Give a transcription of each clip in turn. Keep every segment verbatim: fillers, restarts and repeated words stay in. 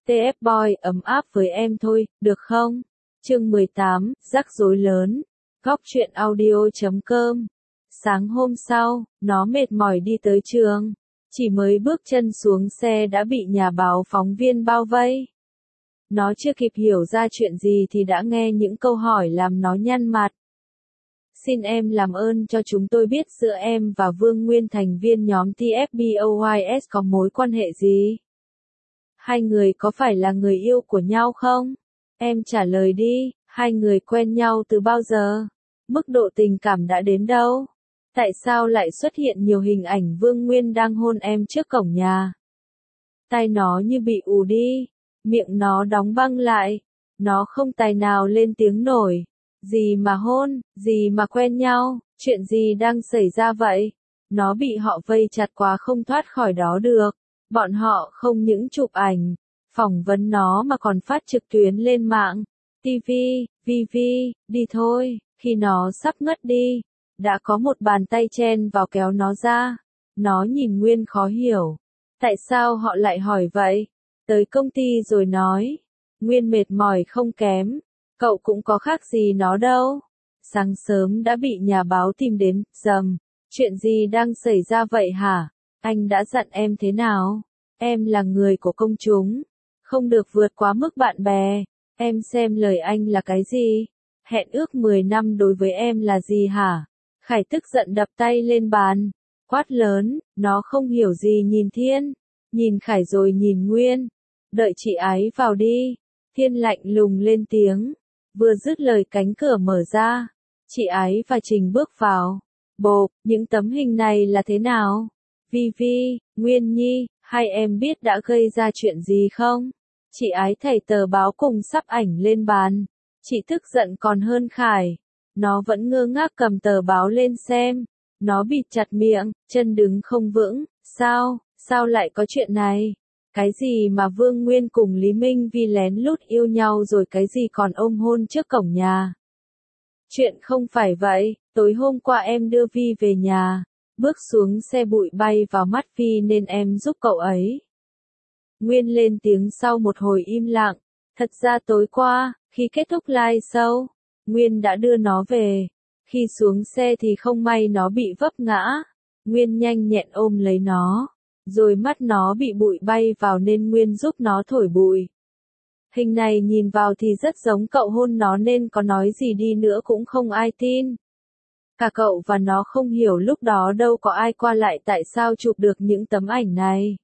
tê ép Boy ấm áp với em thôi, được không? Chương mười tám, rắc rối lớn. Góc truyện audio chấm com. Sáng hôm sau, nó mệt mỏi đi tới trường. Chỉ mới bước chân xuống xe đã bị nhà báo phóng viên bao vây. Nó chưa kịp hiểu ra chuyện gì thì đã nghe những câu hỏi làm nó nhăn mặt. Xin em làm ơn cho chúng tôi biết giữa em và Vương Nguyên thành viên nhóm tê ép Boys có mối quan hệ gì? Hai người có phải là người yêu của nhau không? Em trả lời đi, hai người quen nhau từ bao giờ? Mức độ tình cảm đã đến đâu? Tại sao lại xuất hiện nhiều hình ảnh Vương Nguyên đang hôn em trước cổng nhà? Tai nó như bị ù đi, miệng nó đóng băng lại, nó không tài nào lên tiếng nổi. Gì mà hôn, gì mà quen nhau, chuyện gì đang xảy ra vậy? Nó bị họ vây chặt quá không thoát khỏi đó được. Bọn họ không những chụp ảnh, phỏng vấn nó mà còn phát trực tuyến lên mạng, ti vi, vi vi, đi thôi. Khi nó sắp ngất đi, đã có một bàn tay chen vào kéo nó ra. Nó nhìn Nguyên khó hiểu. Tại sao họ lại hỏi vậy? Tới công ty rồi nói. Nguyên mệt mỏi không kém. Cậu cũng có khác gì nó đâu. Sáng sớm đã bị nhà báo tìm đến, dầm. Chuyện gì đang xảy ra vậy hả? Anh đã dặn em thế nào? Em là người của công chúng. Không được vượt quá mức bạn bè. Em xem lời anh là cái gì? Hẹn ước mười năm đối với em là gì hả? Khải tức giận đập tay lên bàn. Quát lớn, nó không hiểu gì nhìn Thiên. Nhìn Khải rồi nhìn Nguyên. Đợi chị ấy vào đi. Thiên lạnh lùng lên tiếng. Vừa dứt lời cánh cửa mở ra. Chị ấy và Trình bước vào. Bộp, những tấm hình này là thế nào? Vi Vi, Nguyên Nhi, hai em biết đã gây ra chuyện gì không? Chị ấy thảy tờ báo cùng sắp ảnh lên bàn. Chị tức giận còn hơn Khải. Nó vẫn ngơ ngác cầm tờ báo lên xem. Nó bịt chặt miệng, chân đứng không vững. Sao, sao lại có chuyện này? Cái gì mà Vương Nguyên cùng Lý Minh Vi lén lút yêu nhau rồi cái gì còn ôm hôn trước cổng nhà? Chuyện không phải vậy, tối hôm qua em đưa Vi về nhà. Bước xuống xe bụi bay vào mắt Vi nên em giúp cậu ấy. Nguyên lên tiếng sau một hồi im lặng. Thật ra tối qua, khi kết thúc live show, Nguyên đã đưa nó về. Khi xuống xe thì không may nó bị vấp ngã. Nguyên nhanh nhẹn ôm lấy nó. Rồi mắt nó bị bụi bay vào nên Nguyên giúp nó thổi bụi. Hình này nhìn vào thì rất giống cậu hôn nó nên có nói gì đi nữa cũng không ai tin. Cả cậu và nó không hiểu lúc đó đâu có ai qua lại tại sao chụp được những tấm ảnh này.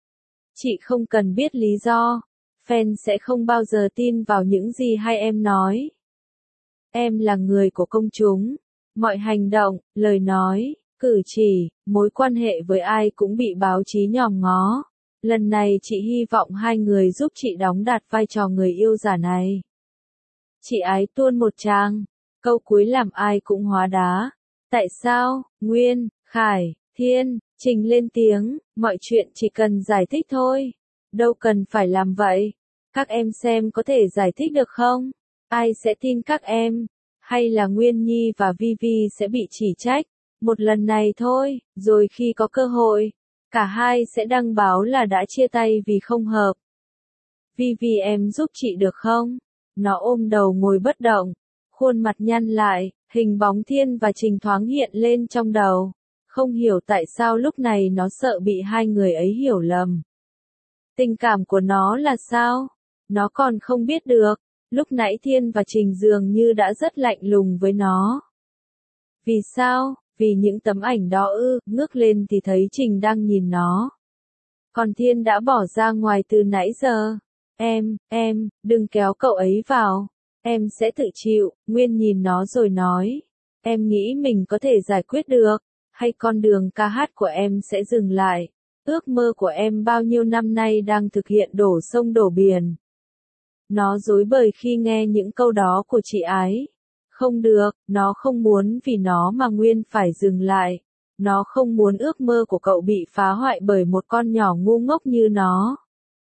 Chị không cần biết lý do. Fan sẽ không bao giờ tin vào những gì hai em nói. Em là người của công chúng. Mọi hành động, lời nói, cử chỉ, mối quan hệ với ai cũng bị báo chí nhòm ngó. Lần này chị hy vọng hai người giúp chị đóng đạt vai trò người yêu giả này. Chị ấy tuôn một tràng. Câu cuối làm ai cũng hóa đá. Tại sao? Nguyên, Khải, Thiên, Trình lên tiếng. Mọi chuyện chỉ cần giải thích thôi. Đâu cần phải làm vậy. Các em xem có thể giải thích được không? Ai sẽ tin các em? Hay là Nguyên Nhi và Vi Vi sẽ bị chỉ trách? Một lần này thôi, rồi khi có cơ hội, cả hai sẽ đăng báo là đã chia tay vì không hợp. Vi Vi em giúp chị được không? Nó ôm đầu ngồi bất động, khuôn mặt nhăn lại, hình bóng Thiên và Trình thoáng hiện lên trong đầu. Không hiểu tại sao lúc này nó sợ bị hai người ấy hiểu lầm. Tình cảm của nó là sao? Nó còn không biết được. Lúc nãy Thiên và Trình dường như đã rất lạnh lùng với nó. Vì sao? Vì những tấm ảnh đó ư, ngước lên thì thấy Trình đang nhìn nó. Còn Thiên đã bỏ ra ngoài từ nãy giờ. Em, em, đừng kéo cậu ấy vào. Em sẽ tự chịu. Nguyên nhìn nó rồi nói. Em nghĩ mình có thể giải quyết được. Hay con đường ca hát của em sẽ dừng lại. Ước mơ của em bao nhiêu năm nay đang thực hiện đổ sông đổ biển. Nó rối bời khi nghe những câu đó của chị ấy. Không được, nó không muốn vì nó mà Nguyên phải dừng lại. Nó không muốn ước mơ của cậu bị phá hoại bởi một con nhỏ ngu ngốc như nó.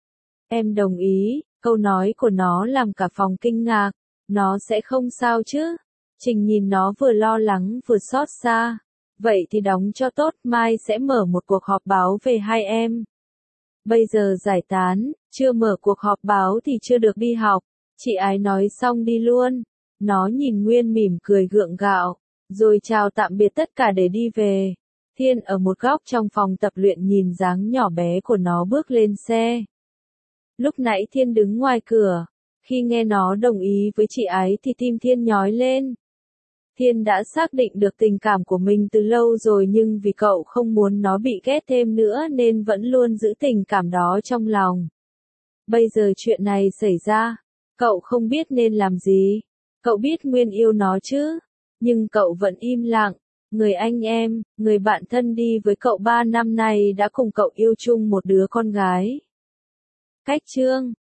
Em đồng ý, câu nói của nó làm cả phòng kinh ngạc. Nó sẽ không sao chứ? Trình nhìn nó vừa lo lắng vừa xót xa. Vậy thì đóng cho tốt, mai sẽ mở một cuộc họp báo về hai em. Bây giờ giải tán, Chưa mở cuộc họp báo thì chưa được đi học. Chị Ái nói xong đi luôn. Nó nhìn Nguyên mỉm cười gượng gạo, rồi chào tạm biệt tất cả để đi về. Thiên ở một góc trong phòng tập luyện nhìn dáng nhỏ bé của nó bước lên xe. Lúc nãy Thiên đứng ngoài cửa. Khi nghe nó đồng ý với chị Ái thì tim Thiên nhói lên. Thiên đã xác định được tình cảm của mình từ lâu rồi, nhưng vì cậu không muốn nó bị ghét thêm nữa nên vẫn luôn giữ tình cảm đó trong lòng. Bây giờ chuyện này xảy ra, cậu không biết nên làm gì. Cậu biết Nguyên yêu nó chứ, nhưng cậu vẫn im lặng. Người anh em, người bạn thân đi với cậu ba năm nay đã cùng cậu yêu chung một đứa con gái. Cách chương